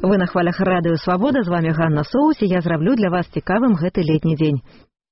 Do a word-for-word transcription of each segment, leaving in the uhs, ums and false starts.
Вы на хвалях радыё Свабода, з вами Ганна Соус, і я зраблю для вас цікавым гэты летні дзень.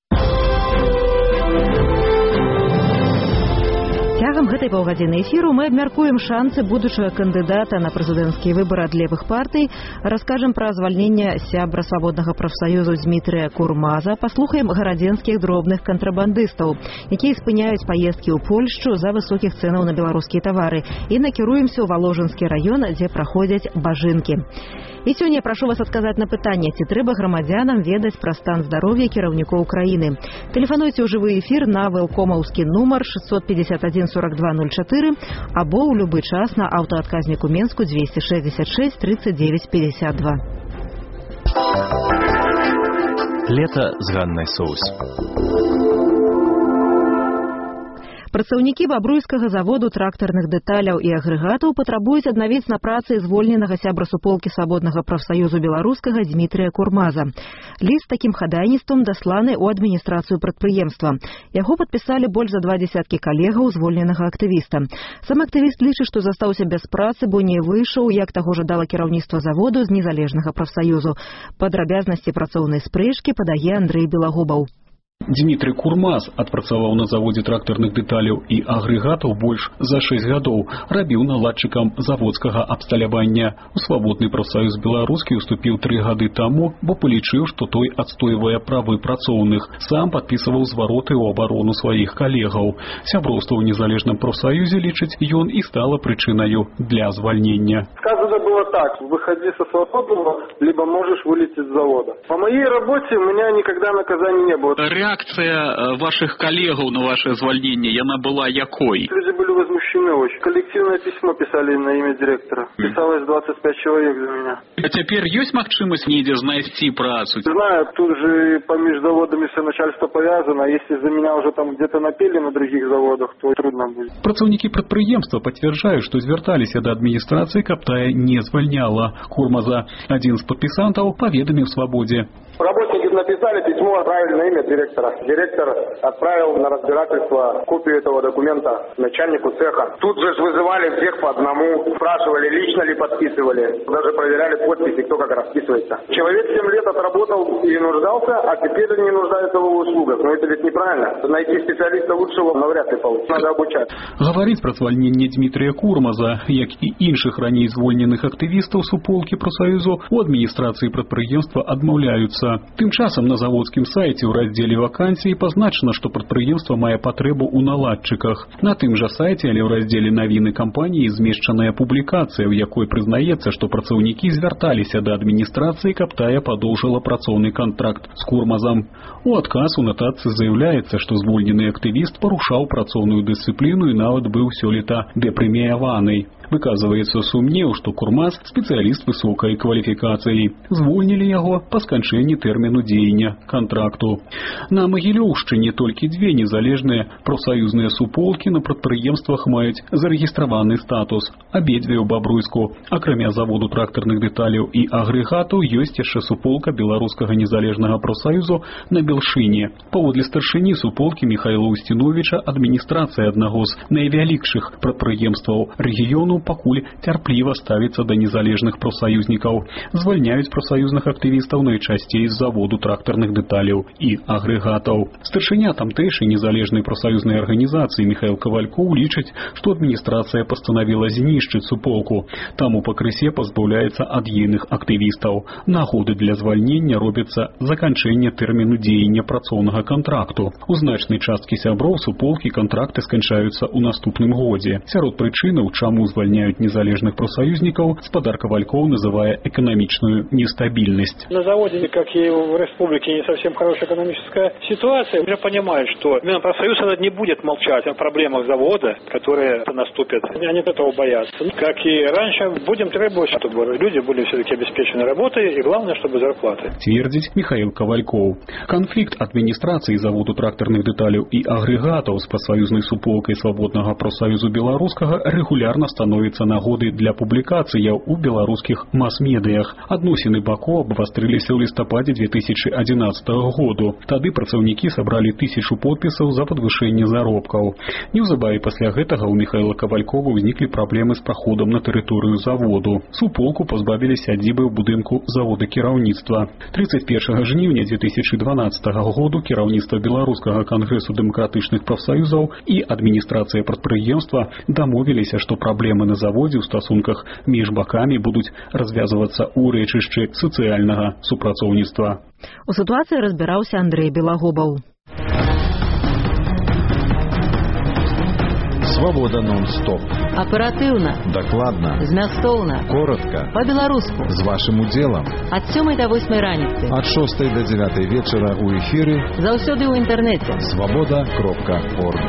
Цягам гэтай паўгадзіны эфіру мы абмяркуем шансы будучага кандыдата на прэзідэнцкія выбары ад левых партый, раскажам пра звальненне сябра свабоднага прафсаюзу Дмітрыя Курмаза, паслухаем гарадзенскіх дробных кантрабандыстаў, якія спыняюць паездкі ў Польшчу за высокіх цэнаў на беларускія тавары, і накіруемся ў Валожынскі раён, дзе праходзяць бажынкі. І сёння я прашу вас адказаць на пытанне, ці трэба грамадзянам ведаць пра стан здароўя кіраўнікоў краіны. Тэлефануйце ў жывы эфір на вэлкомаўскі нумар шестьсот пятьдесят один сорок два ноль четыре або ў любы час на аўтаадказніку Менску двести шестьдесят шесть тридцать девять пятьдесят два. Лето з Ганнай Соус. Працаўнікі бабруйскага заводу трактарных дэталяў і агрэгатаў патрабуюць аднавіць на працы звольненага сябра суполкі свабоднага прафсаюзу беларускага Дмітрыя Курмаза. Ліст такім хадайніцтвам дасланы ў адміністрацыю прадпрыемства. Яго падпісалі больш за два дзесяткі калегаў звольненага актывіста. Сам актывіст лічыць, што застаўся без працы, бо не выйшаў, як таго жадала кіраўніцтва заводу з незалежнага прафсаюзу. Падрабязнасці працоўнай спрэчкі падае Андрэй Белагубаў. Дмітрый Курмаз адпрацаваў на заводзе трактарных дэталяў і агрэгатаў больш за шэсць гадоў, рабіў наладчыкам заводскага абсталявання. У свабодны прафсаюз беларускі уступіў тры гады таму, бо палічыў, што той адстойвае правы працоўных. Сам падпісываў звароты ў абарону сваіх калегаў. Сяброўства ў незалежным прафсаюзе, лічыць ён, і стала прычынаю для звальнення. Сказано было так: выходи со свободного, либо можешь вылететь с завода. По моей работе у меня никогда наказаний не было. Реакция ваших коллегов на ваше звольнение, она была якой? Люди были возмущены очень. Коллективное письмо писали на имя директора. Писалось двадцать пять человек за меня. А теперь есть магчимость недзе знайсці працу? Знаю, тут же поміж заводами все начальство повязано. Если за меня уже там где-то напели на других заводах, то трудно будет. Працаўнікі прадпрыемства пацвярджаюць, што звярталіся да адміністрацыі, каб тая не звальняла Курмаза. Адзін з падпісантаў паведаміў Свабодзе. Работники написали письмо, отправили на имя директора. Директор отправил на разбирательство копию этого документа начальнику цеха. Тут же вызывали всех по одному, спрашивали, лично ли подписывали. Даже проверяли подписи, кто как расписывается. Человек семь лет отработал и нуждался, а теперь не нуждается в его услугах. Но это ведь неправильно. Найти специалиста лучшего навряд ли получится. Надо обучать. Гаварыць пра звальненне Дмітрыя Курмаза, як і іншых раней звольненых актывістаў суполкі прафсаюзу, у адміністрацыі прадпрыемства адмаўляюцца. Тым часам на заводскім сайце ў раздзеле вакансіі пазначана, што прадпрыемства мае патрэбу ў наладчыках. На тым жа сайце, але ў раздзеле навіны кампаніі змешчаная публікацыя, у якой прызнаецца, што працаўнікі звярталіся да адміністрацыі, каб тая падоўжыла працоўны кантракт з Курмазам. У адказ у нататцы заяўляецца, што звольнены актывіст парушаў працоўную дысцыпліну і нават быў сёлета дэпрэміяваны. Выказваецца сумнеў, што Курмаз спецыяліст высокай кваліфікацыі. Звольнілі яго па сканчэнні тэрміну дзеяння кантракту. На Магілёўшчыне толькі дзве незалежныя прафсаюзныя суполкі на прадпрыемствах маюць зарэгістраваны статус. Абедзве ў Бабруйску. Акрамя заводу трактарных дэталяў і агрэгатаў ёсць яшчэ суполка беларускага незалежнага прафсаюзу на Белшыне. Паводле старшыні суполкі Міхайла Устіновіча, адміністрацыя аднаго з найвялікшых прадпрыемстваў рэгіёну пакуль цярпліва ставіцца да незалежных прафсаюзнікаў. Звальняюць прафсаюзных актывістаў найчасцей з заводу трактарных дэталяў і агрэгатаў. Старшыня тамтэйшай незалежнай прафсаюзнай арганізацыі Міхайл Кавалькоў лічыць, што адміністрацыя пастанавіла знішчыць суполку. Таму пакрысе пазбаўляецца ад ейных актывістаў. Нагоды для звальнення робяцца заканчэнне тэрміну дзеяння працоўнага кантракту. У значнай часткі сяброў суполкі кантракты сканчаюцца ў наступным годзе. Сярод прычынаў, чаму звальняюць незалежных профсоюзников, спадар Ковальков называя экономичную нестабильность. На заводе, как и в республике, не совсем хорошая экономическая ситуация. Уже понимают, что именно профсоюз не будет молчать о проблемах завода, которые наступят. Они этого боятся. Как и раньше, будем требовать, чтобы люди были все-таки обеспечены работой и, главное, чтобы зарплаты. Твердить Михаил Ковальков. Конфликт администрации заводу тракторных деталей и агрегатов с профсоюзной суполкой Свободного профсоюзу белорусского регулярно становится нагоды для публикаций у белорусских масс-медиях. Адносіны бакоў абвастрыліся ў лістападзе лістападзе две тысячи одиннадцатого году. Тады працаўнікі сабралі тысячу подпісаў за падвышэнне заробкаў. Неўзабаве пасля гэтага у Михаила Кавалькова ўзніклі праблемы з праходам на тэрыторыю заводу. Суполку пазбавілі сядзібы ў будынку завода кіраўніцтва. тридцать первого жніўня две тысячи дванадцатого году кіраўніцтва Беларускага кангрэсу дэмакратычных прафсаюзаў і адміністрацыя прадпрыемства дамовіліся, што праблемы на заводзе ў стасунках між бакамі будуць развязвацца ў рэчышчы сацыяльнага супрацоўніцтва. У сітуацыі разбіраўся Андрэй Белагубаў. Свобода нон-стоп. Аперативно. Докладно. Змястоўна. Коротко. По-беларуску. З вашим удзелам. Ад сёмай до восьмай раніцы. Ад шостай до дзевятай вечара у эфіры. Заўсёды ў інтэрнэце. свобода кропка орг.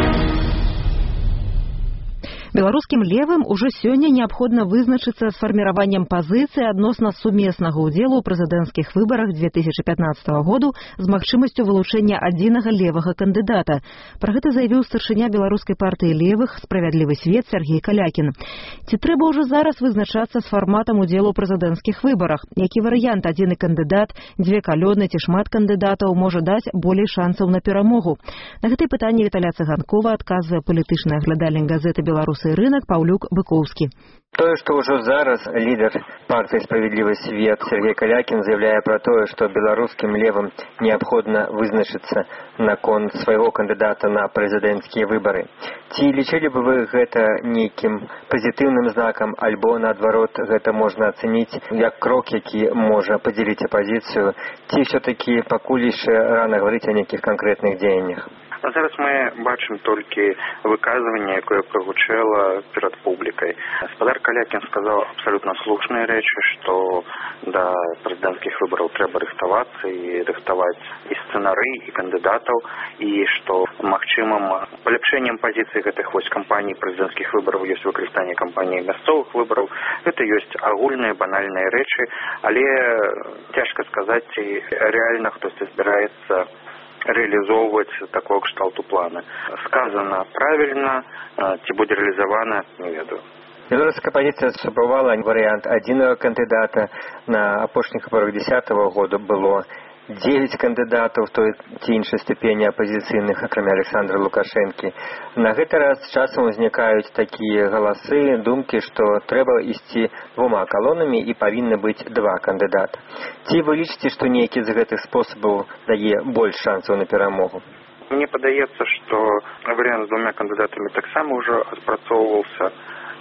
Беларускім левым ужо сёння неабходна вызначыцца з фарміраваннем пазіцыі адносна сумеснага ўдзелу ў прэзідэнцкіх выбарах две тысячи пятнадцатого году з магчымасцю вылучэння адзінага левага кандыдата. Пра гэта заявіў старшыня беларускай партыі левых «Справядлівы свет» Сергей Калякін. Ці трэба ўжо зараз вызначацца з фарматам удзелу ў прэзідэнцкіх выбарах? Які варыянт адзіны кандыдат, дзве калёны ці шмат кандыдатаў можа даць болей шансаў на перамогу? На гэтае пытанне Віталя Цыганкова адказвае палітычны аглядальнік газеты «Беларусь» рынок Паўлюк Быкоўскі. Тое, што ўжо зараз лідар партыі «Справядлівы свет» Сергей Калякін заявляе пра тое, што беларускім левым неабходна вызначыцца наконт свайго кандыдата на прэзідэнцкія выбары. Ці лічылі бы вы гэта нейкім пазітыўным знакам, альбо, наадварот, гэта можна ацэніць як крок, які можа падзеліць апазіцыю, ці ўсё-такі пакуль яшчэ рана гаварыць о нейкіх канкрэтных дзеяннях? А зараз мы бачым толькі выказванне, якое прагучэла перад публікай. Гаспадар Калякін сказаў абсалютна слушныя рэчы, што да прэзідэнцкіх выбараў трэба рыхтавацца і рыхтаваць і сцэнары, і кандыдатаў, і што магчымым паляпшэннем пазіцыі гэтых вось кампаній прэзідэнцкіх выбараў ёсць выкарыстанне кампаній мясцовых выбараў. Гэта ёсць агульныя банальныя рэчы, але цяжка сказаць, ці рэальна хтосьці збіраецца реализовывать такого кшталту плана. Сказано правильно, ці будзе реализовано, не ведаю. Беларуская пазіцыя спрабавала варыянт адзінага кандыдата. На апошніх выбарах дзесятого года было девять кандыдатаў той ці іншай ступені апазіцыйных, акрамя Александра Лукашэнкі. На гэты раз часам узнікаюць такія галасы, думкі, што трэба ісці двума калонамі і павінны быць два кандыдата. Ці вы лічыце, што нейкі з гэтых спосабаў дае больш шансаў на перамогу? Мне падаецца, што варыянт з двумя кандыдатамі таксама ўжо адпрацоўваўся,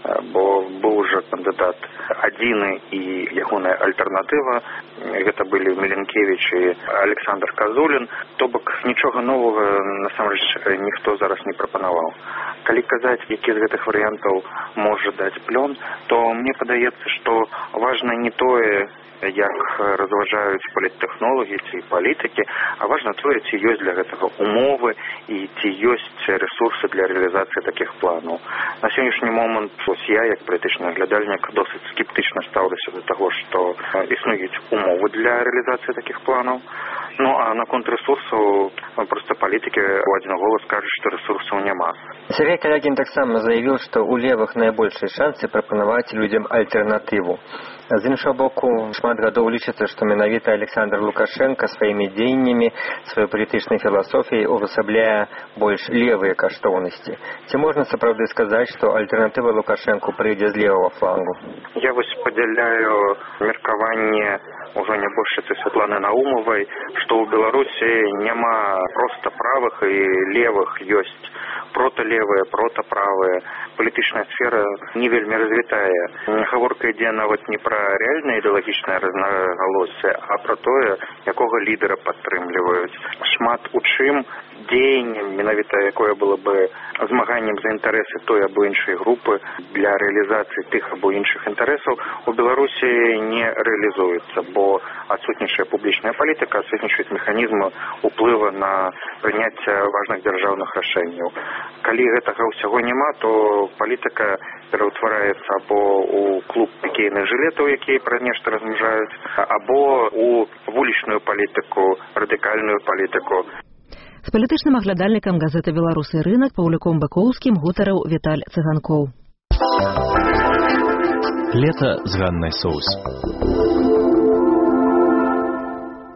бо быў уже кандыдат адзіны і ягоная альтэрнатыва. Гэта былі Меленкевіч і Александр Казулін. То бок нічога новага насамрэч ніхто зараз не прапанаваў. Калі казаць, які з гэтых варыянтаў можа даць плён, то мне падаецца, што важна не тое, як разважаюць паліттэхнолагі ці палітыкі, а важна тое, ці ёсць для гэтага умовы і ці ёсць рэсурсы для рэалізацыі такіх планаў. На сённяшні момант ось я, як палітычны аглядальнік, досыць скептычна стаўлюся да таго, што існуюць умовы для рэалізацыі такіх планаў. Ну, а наконт рэсурсаў, проста палітыкі ў адзін голас кажуць, што рэсурсаў няма. Сергей Калякін таксама заявіў, што ў левых найбольшыя шансы прапанаваць людзям альтэрнатыву. З іншага боку, шмат гадоў лічыцца, што менавіта Александр Лукашенко сваімі дзеяннямі, сваёй палітычнай філасофіяй увасабляе больш левыя каштоўнасці. Ці можна сапраўды сказаць, што альтэрнатыва Лукашенку прыйдзе з левага флангу? Я вось падзяляю меркаванне ўжо нябожчыцы Святланы Наумавай, што ў Беларусі няма проста правых і левых, ёсць проталевыя, протаправыя. Палітычная сфера не вельмі развітая. Гаворка ідзе нават не пра рэальнае ідэалагічнае рознагалоссі, а пра тое, якога лідара падтрымліваюць. Шмат у чым дзеяннем, менавіта якое было бы змаганнем за інтарэсы той або іншай групы для рэалізацыі тых або іншых інтарэсаў у Беларусі не рэалізуецца, бо адсутнічае публічная палітыка, адсутнічаюць механізмы ўплыва на прыняцце важных дзяржаўных рашэнняў. Калі гэтага ўсяго няма, то палітыка пераўтвараецца або ў клуб пікейных жылетаў, якія пра нешта размнажаюць, або ў вулічную палітыку, радыкальную палітыку. З палітычным аглядальнікам газеты «Беларусь» рынок Паўлюком Быкоўскім гутарыў Віталь Цыганкоў. Лето з Ганнай Соус.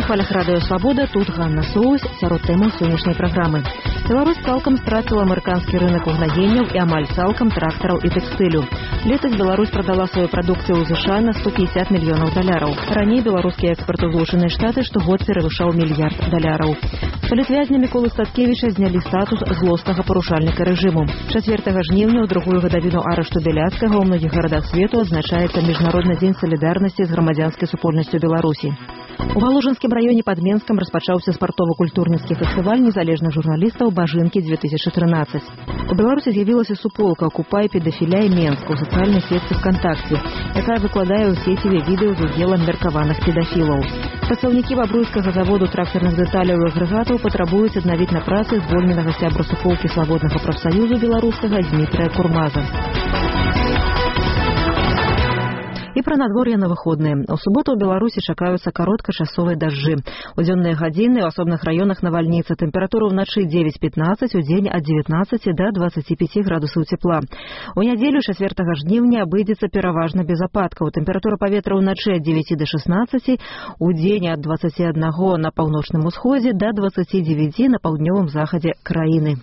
хвалях радыё Свабода, тут Ганна Соус, сярод тэмаў сённяшняй праграмы. Беларусь цалкам страціла амерыканскі рынок угнаенняў і амаль цалкам трактараў і тэкстылю. Летась Беларусь прадала сваю прадукцыю ў ЗША на сто пятьдесят мільёнаў даляраў. Раней беларускі экспарт у Злучаныя Штаты штогод перавышаў мільярд даляраў. З палітвязня Міколы Статкевіча знялі статус злоснага парушальніка рэжыму. чацвёртага жніўня ў другую гадавіну арышту Бяляцкага ў многіх гарадах свету адзначаецца Міжнародны дзень салідарнасці з грамадзянскай супольнасцю Беларусі. У Валужынскім раёне пад Менскам распачаўся спартова-культурніцкі фестываль незалежных журналістаў «Бажынкі две тысячи тринадцать». У Беларусі з'явілася суполка «Окупай, педафіляй, Менск» у сацыяльнай сетцы ВКонтакте, якая выкладае ў сеціве відэо з удзелам меркаваных педафілаў. Працаўнікі бабруйскага заводу трактарных дэталяў і агрэгатаў патрабуюць аднавіць на працы звольненага сябра суполкі Свабоднага прафсаюзу беларускага Дмітрыя Курмаза. І пра надвор'е на выходныя. У суботу ў Беларусі чакаюцца кароткачасовыя дажджы. У дзённыя гадзіны ў асобных раёнах навальніца. Тэмпература ўначы дзевяць пятнадцаць, у дзень ад дзевятнаццаці да дваццаці пяці градусаў цепла. У нядзелю чацвёртага жніўня абыдзецца пераважна без ападкаў. Тэмпература паветра ўначы ад дзевяці да шаснаццаці, у дзень ад дваццаці аднаго на паўночным усходзе да дваццаці дзевяці на паўднёвым захадзе краіны.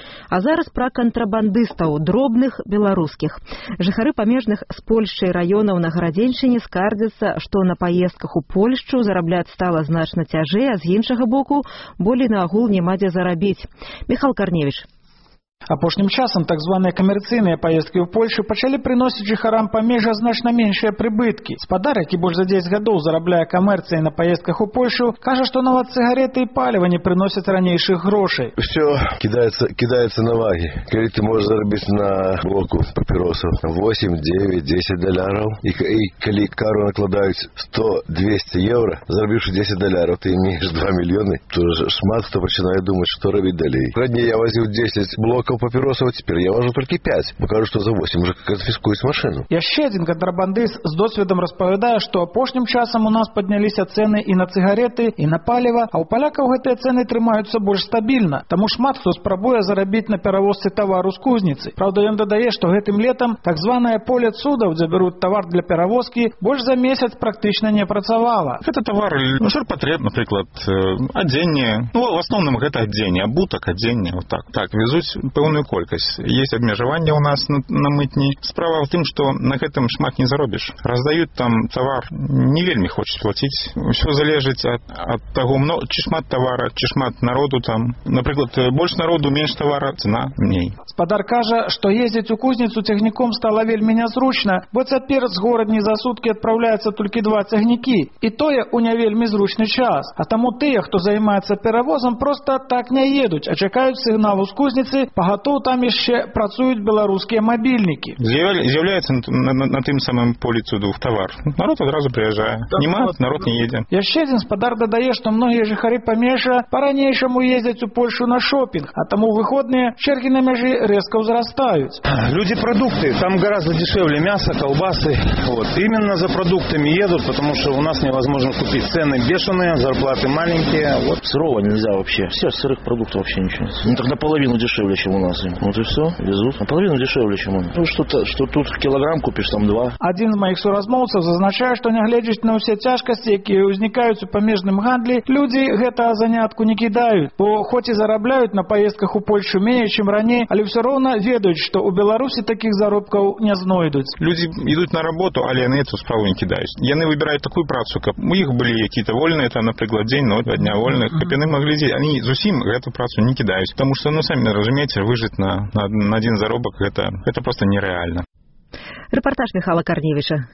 А зараз пра кантрабандыстаў, дробных беларускіх. Жыхары памежных з Польшчай раёнаў на Гарадзеншчыне скардзяцца, што на паездках у Польшчу зарабляць стала значна цяжэй, а з іншага боку болей на агул няма дзе зарабіць. Міхал Карневіч. Апошнім часам так званыя камерцыйныя паездкі ў Польшу пачалі прыносіць жыхарам памежжа значна меншыя прыбыткі. Спадар, які больш за дзесяць гадоў зарабляе камерцыяй на паездках у Польшу, кажа, што нават цыгареты і паліва не прыносяць ранейшых грошай. Все кидаецца, кидаецца на вагі. Калі ты можаш зарабіць на блоку папіросаў восемь, девять, десять даляраў, і, і калі кару накладаюць сто, двести евро, зарабіўшы десять даляраў, ты имееш два мільёны, то шмат хто пачынае думаць, што рабіць далей. Раней я возіў десять блокаў папіросаў, цяпер я важу толькі пять. Пакажу, што за восемь уже канфіскуюць машыну. Яшчэ адзін кантрабандыст з досведам распавядае, што апошнім часам у нас падняліся цэны і на цыгареты, і на паліва, а ў палякаў гэтыя цэны трымаюцца больш стабільна. Таму шмат хто спрабуе зарабіць на перавозцы тавару з кузніцы. Праўда, ён дадае, што гэтым летам так званае поле цудаў, дзе бяруць тавар для перавозкі, больш за месяц практычна не працавала. Гэта тавары, ну, ширпотреб, напрыклад, адзенне. Ну, в асноўным гэта адзенне, абутак, адзенне, вот так. Так, везуць пэўную колькасць. Есть абмежаванне ў нас на, на мытні. Справа ў тым, што на гэтым шмат не заробіш. Раздаюць там тавар, не вельмі хочуць плаціць. Усё залежыць ад, ад таго, мно, ці шмат тавара, ці шмат народу там. Напрыклад, больш народу, менш тавара, цена меней. Спадар кажа, што ездзіць у кузніцу цягніком стала вельмі нязручна, бо цяпер з горадні за суткі адпраўляецца толькі два цягнікі. І тое ў не вельмі зручны час. А таму тыя, хто займаецца перавозам, проста так не едуць, а чакаюць сігналу з кузніцы, пагатоў там яшчэ працуюць беларускія мабільнікі. З'яўляецца на, на, на тым самым полі цуду тавар. Народ адразу прыязджае. Нема, народ не едзе. Яшчэ адзін спадар дадае, што многія жыхары памежжа па-ранейшаму ездзяць у Польшу на шопінг, а таму выходныя чэргі на мяжы рэзка ўзрастаюць. Люди продукты, там гораздо дешевле мясо, колбасы. Вот. Именно за продуктами едут, потому что у нас невозможно купить. Цены бешеные, зарплаты маленькие. Вот. Сырого нельзя вообще. Все, сырых продуктов вообще ничего. Ну тогда половину дешевле, чем у нас. Вот и все, везут. А половину дешевле, чем у нас. Ну что-то, что тут килограмм купишь, там два. Адзін з маіх суразмоўцаў зазначае, што нягледзячы на ўсе цяжкасці, якія ўзнікаюць у памежным гандлі, людзі гэтага занятку не кідаюць, бо хоць і зарабляюць на паездках у Польшу меней, чым раней, але ўсё роўна ведаюць, што ў Беларусі такіх заробкаў не знойдуць. Людзі ідуць на работу, але яны эту справу не кідаюць. Яны выбіраюць такую працу, каб у іх былі якія-то вольныя, там, напрыклад, дзень, но два дня вольных, каб яны маглі дзець. Яны зусім гэту працу не кідаюць, таму што, ну, самі разумееце, выжыць на, на, на адзін заробак, гэта, гэта проста нерэальна. Рэпартаж Міхала Карневіча.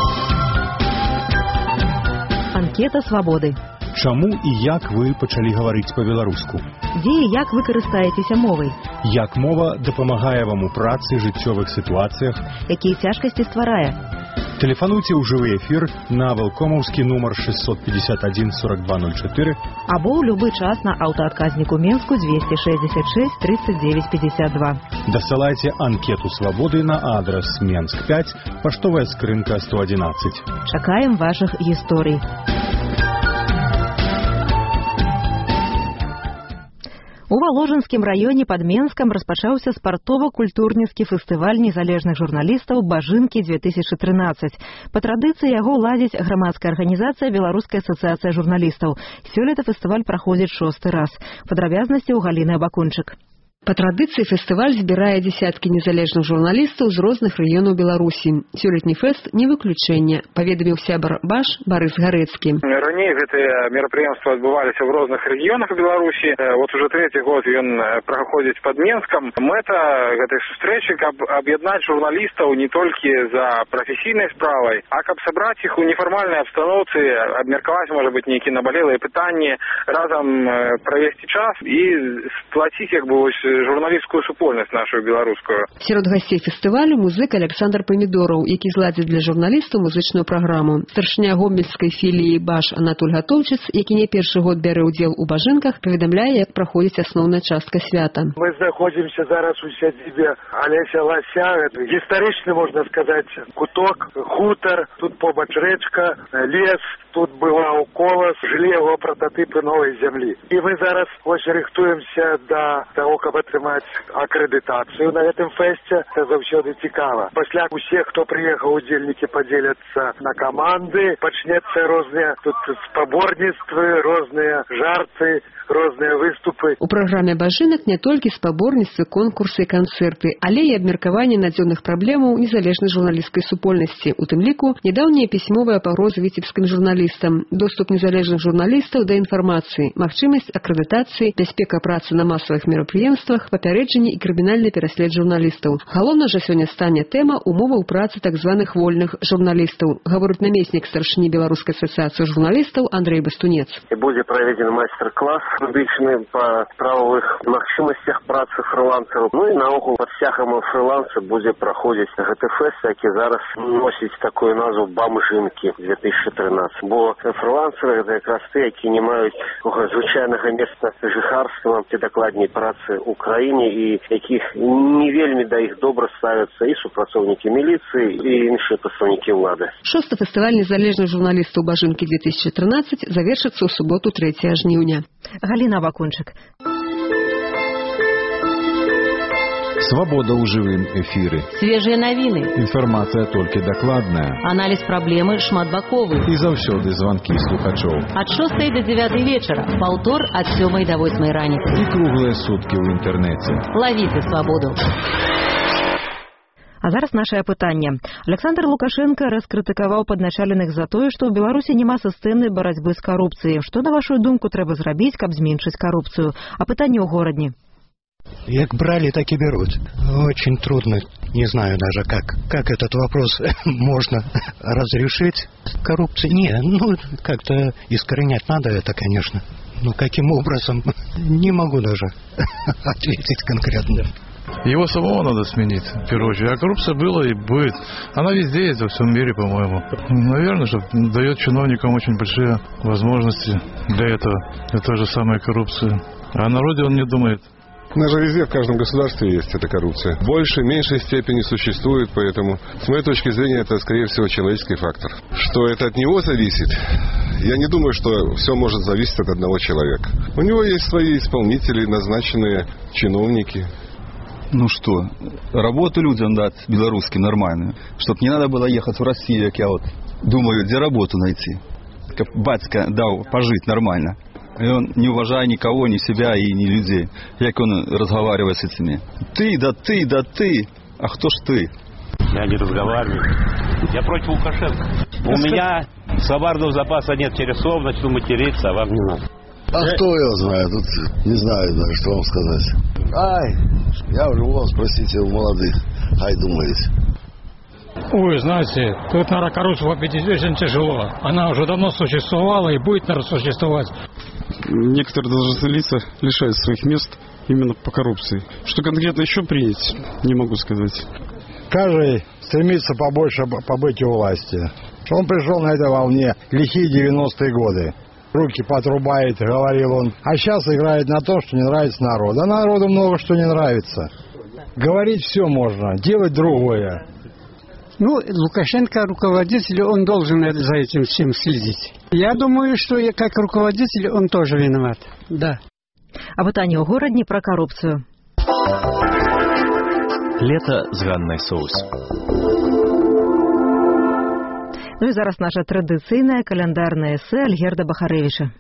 Анкета свабоды. Чаму і як вы пачалі гаварыць па-беларуску? Дзе і як вы карыстаецеся мовай? Як мова дапамагае вам у працы, жыццёвых сітуацыях? Якія цяжкасці стварае? Тэлефануйце ў жывы эфір на вэлкомаўскі нумар шестьсот пятьдесят один сорок два ноль четыре або ў любы час на аўтаадказніку Менску двести шестьдесят шесть тридцать девять пятьдесят два. Дасылайце анкету свабоды на адрес Менск пять, паштовая скрынка сто одиннадцать. Чакаем вашых гісторый. У Воложенскім раёне пад Менскам распачаўся спартова-культурніцкі фестываль незалежных журналістаў «Бажынкі две тысячи тринадцать». Па традыцыі яго ладзіць грамадская арганізацыя «Беларуская асацыяцыя журналістаў». Сёлета фестываль праходзіць шосты раз. Падрабязнасці ў Галіны Абакунчык. По традиции фестиваль збирает десятки незалежных журналистов из разных районов Беларуси. Сёлетний фест не выключение, поведомил сябар БАШ Борис Гарецкий. Ранее эти мероприятия отбывались в разных регионах Беларуси. Вот уже третий год он проходит под Менском. Мета этой встречи – объединять журналистов не только за профессийной справой, а как собрать их в неформальной обстановке, обмерковать, может быть, некие наболелые питания, разом провести час и сплотить их бы журналістскую супольнасць нашу беларускую. Сярод гасцей фестывалю музык Александр Помидоров, які зладзіць для журналістаў музычную праграму. Старшыня гомельскай філіі БАШ Анатоль Гатовчыц, які не першы год бярэ ўдзел у бажынках, паведамляе, як праходзіць асноўная частка свята. Мы знаходзімся зараз у сядзібе Алеся Лася. Это гістарычны, можна сказаць, куток, хутар, тут побач рэчка, лес, тут бываў колас, жылі яго прататыпы новай зямлі. І мы зараз ось рыхтуемся да таго, каб атрымаць акрэдытацыю на гэтым фэсце. Это заўсёды цікава. Пасля усе, хто прыехаў, удзельнікі падзеляцца на каманды, пачнецца розныя тут спаборніцтвы, розныя жарты, розныя выступы. У праграме бажынак не толькі спаборніцтвы, конкурсы і канцэрты, але і абмеркаванне надзённых праблемаў незалежнай журналісцкай супольнасці. У тым ліку нядаўнія пісьмовыя пагрозы віцебскім журналістам, доступ незалежных журналістаў да інфармацыі, магчымасць акрэдытацыі, бяспека працы на масавых мерапрыемствах, папярэджанне і крымінальны пераслед журналістаў. Галоўна жа сёння стане тэма умоваў працы так званых вольных журналістаў, гаворыць намеснік старшыні Беларускай асацыяцыі журналістаў Андрей Бастунец. І будзе праведзены майстар-клас публічны па правовых магчымасцях працы фрылансераў. Ну і наогул пад сцягам фрыланса будзе праходзіць гэты фэст, які зараз носіць такую назву «Бамжынкі две тысячи тринадцать». Бо фрылансеры гэта якраз ты, які не маюць звычайнага месца жыхарства, ці дакладней працы ў краіне, і якіх не вельмі да іх добра ставяцца і супрацоўнікі міліцыі, і іншыя прадстаўнікі ўлады. Шосты фестываль незалежных журналістаў «Бажынкі две тысячи тринадцать» завершыцца ў суботу трэцяга жніўня. Галина Абакунчик. Свобода ў жывым эфіры. Свежие навіны. Інфармацыя толькі дакладная. Аналіз праблемы шматбаковы. І заўсёды званкі слухачоў. Ад шостай да дзевятай вечара. Паўтор ад сёмай да восьмай раніцы. І круглыя суткі ў інтэрнэце. Лавіце свабоду. А зараз нашае пытанне. Александр Лукашенко раскрытыкаваў падначаленых за тое, што ў Беларусі няма сістэмнай барацьбы з карупцыяй. Што, на вашу думку, трэба зрабіць, каб зменшыць карупцыю? А пытанне ў горадні. Як брали, так и берут. Очень трудно, не знаю даже как, как этот вопрос можно разрешить. Коррупции нет, ну как-то искоренять надо это, конечно. Но каким образом, не могу даже ответить конкретно. Его самого надо сменить, в первую очередь. А коррупция была и будет. Она везде есть, во всем мире, по-моему. Наверное, что дает чиновникам очень большие возможности для этого, для той же самой коррупции. А о народе он не думает. Она же везде, в каждом государстве есть эта коррупция. В большей, меньшей степени существует, поэтому, с моей точки зрения, это, скорее всего, человеческий фактор. Что это от него зависит, я не думаю, что все может зависеть от одного человека. У него есть свои исполнители, назначенные чиновники. Ну что, работу людям дать белорусским нормальную, чтобы не надо было ехать в Россию, как я вот думаю, где работу найти. Как батька дал пожить нормально. И он не уважая никого, ни себя и ни людей. Как он разговаривает с этими. Ты, да ты, да ты. А кто ж ты? Я не разговариваю. Я против Лукашенко. У меня словарного запаса нет через слов, начну материться, а вам не надо. А кто его знает? Тут не знаю даже, что вам сказать. Ай, я уже вас, спросите у молодых. Ай, думаете. Ой, знаете, тут, наверное, коррупция победить очень тяжело. Она уже давно существовала и будет, наверное, существовать. Некоторые должностные лица лишаются своих мест именно по коррупции. Что конкретно еще принять, не могу сказать. Каждый стремится побольше побыть у власти. Он пришел на этой волне лихие девяностые годы. Руки подрубает, говорил он. А сейчас играет на то, что не нравится народу. А народу много что не нравится. Говорить все можно, делать другое. Ну, Лукашенко руководитель, он должен за этим всем следить. Я думаю, что как руководитель он тоже виноват, да. А пытанне ў горадні пра карупцыю. Лето з Ганнай Соус. Ну і зараз наша традыцыйная каляндарная эсэ Альгерда Бахарэвіча.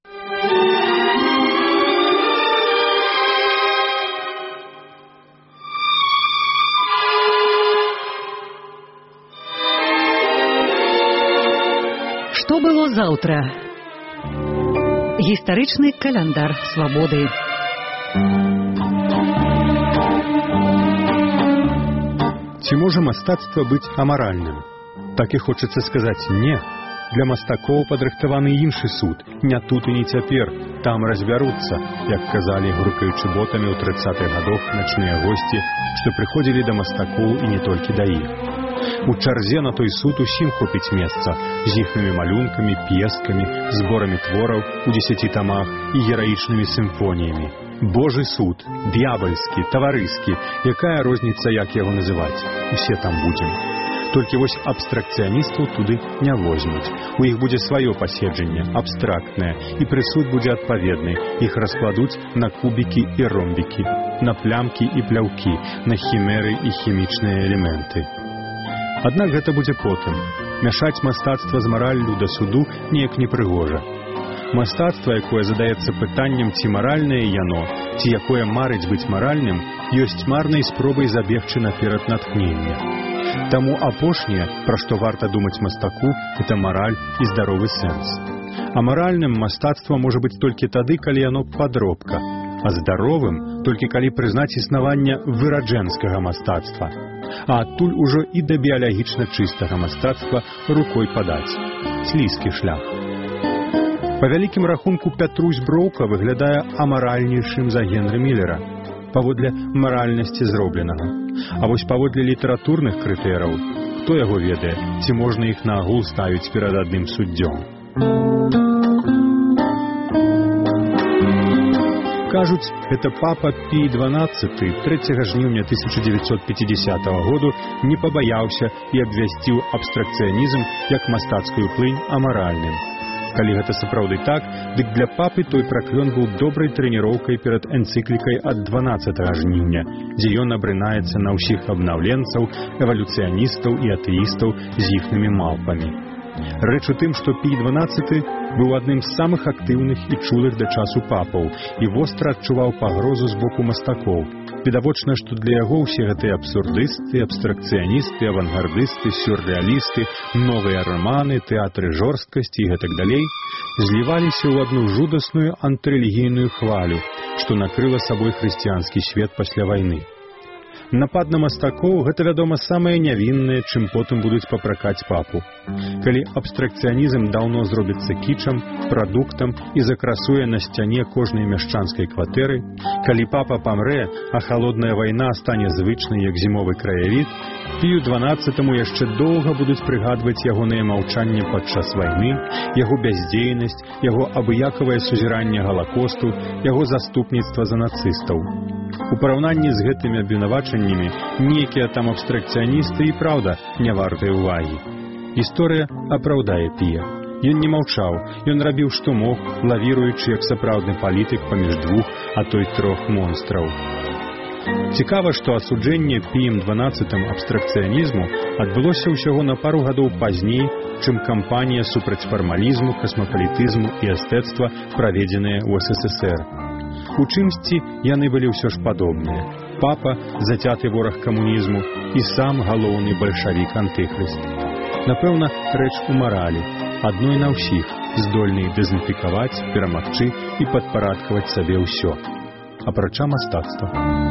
Што было заўтра? Гістарычны каляндар свабоды. Ці можа мастацтва быць амаральным? Так і хочацца сказаць «не». Для мастакоў падрыхтаваны іншы суд. Не тут і не цяпер. Там разбяруцца, як казалі, грукаючы ботамі ў трыццатых гадах начныя госці, што прыходзілі да мастакоў і не толькі да іх. У чарзе на той суд усім хопіць месца з іхнымі малюнкамі, пескамі, зборамі твораў у дзесяці тамах і гераічнымі сімфоніямі. Божы суд, д'ябальскі, таварыскі, якая розніца, як яго называць? Усе там будзем. Толькі вось абстракцыяністаў туды не возьмуць. У іх будзе сваё паседжанне, абстрактнае, і прысуд будзе адпаведны. Іх раскладуць на кубікі і ромбікі, на плямкі і пляўкі, на хімеры і хімічныя элементы. Аднак гэта будзе потым. Мяшаць мастацтва з мараллю да суду неяк непрыгожа. Мастацтва, якое задаецца пытаннем, ці маральнае яно, ці якое марыць быць маральным, ёсць марнай спробай забегчы наперад натхнення. Таму апошняе, пра што варта думаць мастаку, гэта мараль і здаровы сэнс. А маральным мастацтва можа быць толькі тады, калі яно падробка, а здаровым толькі калі прызнаць існаванне выраджэнскага мастацтва. А адтуль ужо і да біялагічна чыстага мастацтва рукой падаць. Слізкі шлях. Па вялікім рахунку Пятрусь Броўка выглядае амаральнейшым за Генры Міллера, паводле маральнасці зробленага. А вось паводле літаратурных крытэраў, хто яго ведае, ці можна іх на агул ставіць перад адным суддзём. Кажуць, гэта папа Пій дванаццаты трэцяга жніўня тысяча дзевяцьсот пяцідзясятага году не пабаяўся і абвясціў абстракцыянізм як мастацкую плынь амаральным. Калі гэта сапраўды так, дык для папы той праклён быў добрай трэніроўкай перад энцыклікай ад дванаццатага жніўня, дзе ён абрынаецца на ўсіх абнаўленцаў, эвалюцыяністаў і атэістаў з іхнымі малпамі. Рэч у тым, што Пій дванаццаты быў адным з самых актыўных і чулых да часу папаў і востра адчуваў пагрозу з боку мастакоў. Відавочна, што для яго ўсе гэтыя абсурдысты, абстракцыяністы, авангардысты, сюррэалісты, новыя раманы, тэатры жорсткасці і гэтак далей зліваліся ў адну жудасную антырэлігійную хвалю, што накрыла сабой хрысціянскі свет пасля вайны. Напад на мастакоў – гэта, вядома, самае нявіннае, чым потым будуць папракаць папу. Калі абстракцыянізм даўно зробіцца кічам, прадуктам і закрасуе на сцяне кожнай мяшчанскай кватэры, калі папа памрэ, а халодная вайна стане звычнай, як зімовы краявід, Пію дванаццатаму яшчэ доўга будуць прыгадваць ягонае маўчанне падчас вайны, яго бяздзейнасць, яго абыякавае сузіранне галакосту, яго заступніцтва за нацыстаў. У параўнанні з гэтымі абвінавачаннямі нейкія там абстракцыяністы і праўда не вартыя ўвагі. Гісторыя апраўдае Пія. Ён не маўчаў, ён рабіў што мог, лавіруючы як сапраўдны палітык паміж двух, а то й трох монстраў. Цікава, што асуджэнне Піем дванаццатым абстракцыянізму адбылося ўсяго на пару гадоў пазней, чым кампанія супраць фармалізму, касмапалітызму і эстэцтва, праведзеная ў эс эс эс эр. У чымсьці яны былі ўсё ж падобныя. Папа, зацяты вораг камунізму, і сам галоўны бальшавік-антыхрыст. Напэўна, рэч у маралі, адной на ўсіх, здольнай дэзінфікаваць, перамагчы і падпарадкаваць сабе ўсё. Апрача мастацтва.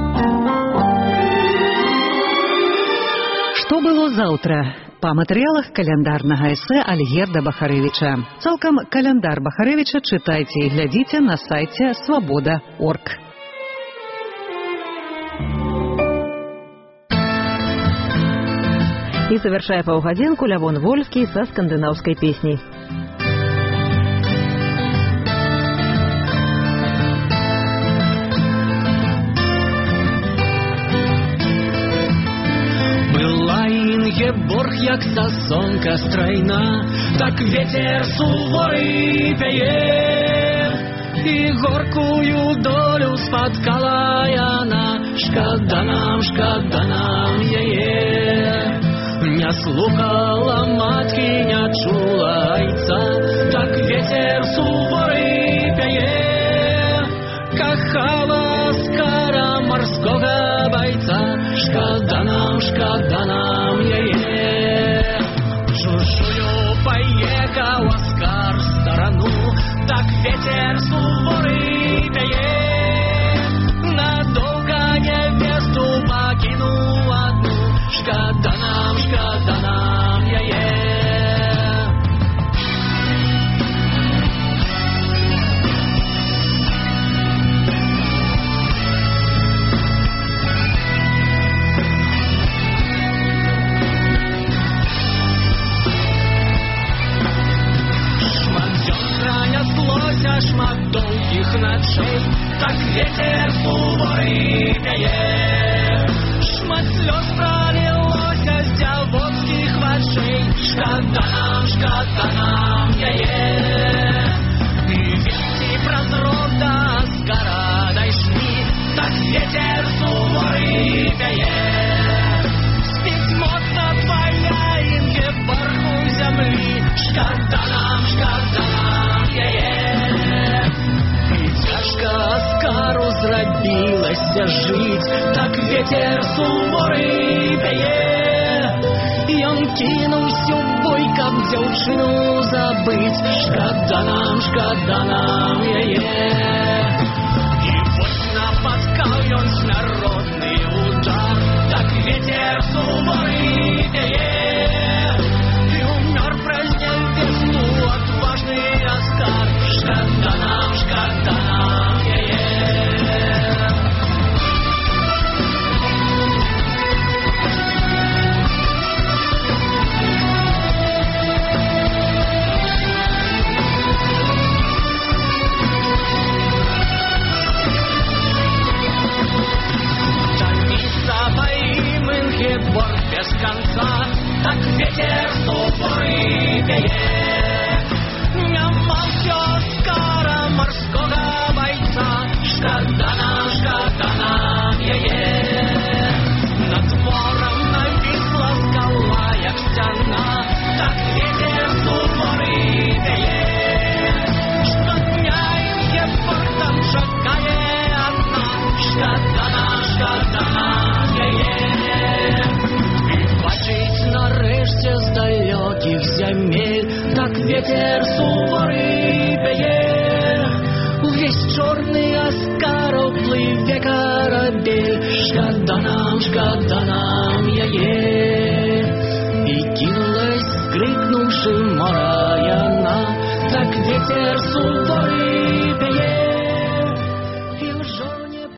Што было заўтра? Па матэрыялах каляндарнага эсэ Альгерда Бахарэвіча. Цалкам каляндар Бахарэвіча чытайце і глядзіце на сайце свабода точка орг. І завяршае паўгадзінку Лявон Вольскі са скандынаўскай песняй. Борг, як сасонка стройна, так ветер суворий пяе. і горкую долю спаткала яна. Шкада нам, шкада нам яе. Не слухала маткі, не чула айца, так ветер суворы пяе. Кахала скара морского бойца, шкада нам, шкада нам яе. Чужую поехал Оскар в сторону, так ветер суворы пяе. Надолго невесту покинул одну, шкада нам, шкада нам яе. Шмат долгих ночей, так ветер суворы пяе. Шмат слез пролилося с дявоцких очей, шкада нам, шкада нам яе. И вести праз ров до Оскара дайшли, так ветер суворы пяе. Спить моцна твоя Ингеборгу земли, шкада нам, шкада нам яе. Оскару зрабілася жить, так ветер суворы пяе. Ён кінуўся ў бой, каб дзяўчыну забыць, шкада нам, шкада нам яе. І вось напаткаў ён смяротны удар, так ветер суворы пяе. І умёр праз нявесту адважны Оскар, шкада нам, шкада нам яе. Ингеборг без конца, так ветер суворы пяе. Няма ўсё Оскара морского бойца, шкада нам, шкада нам яе. Над морем нависла скала, як сцяна, так ветер суворы пяе. Штодня Ингеборг там чакае одна, шкада нам, шкада нам яе. Нарэшце з далёкіх зямель, так ветер суворы пяе. Увесь чорны Оскараў плыве карабель, шкада нам, шкада нам яе.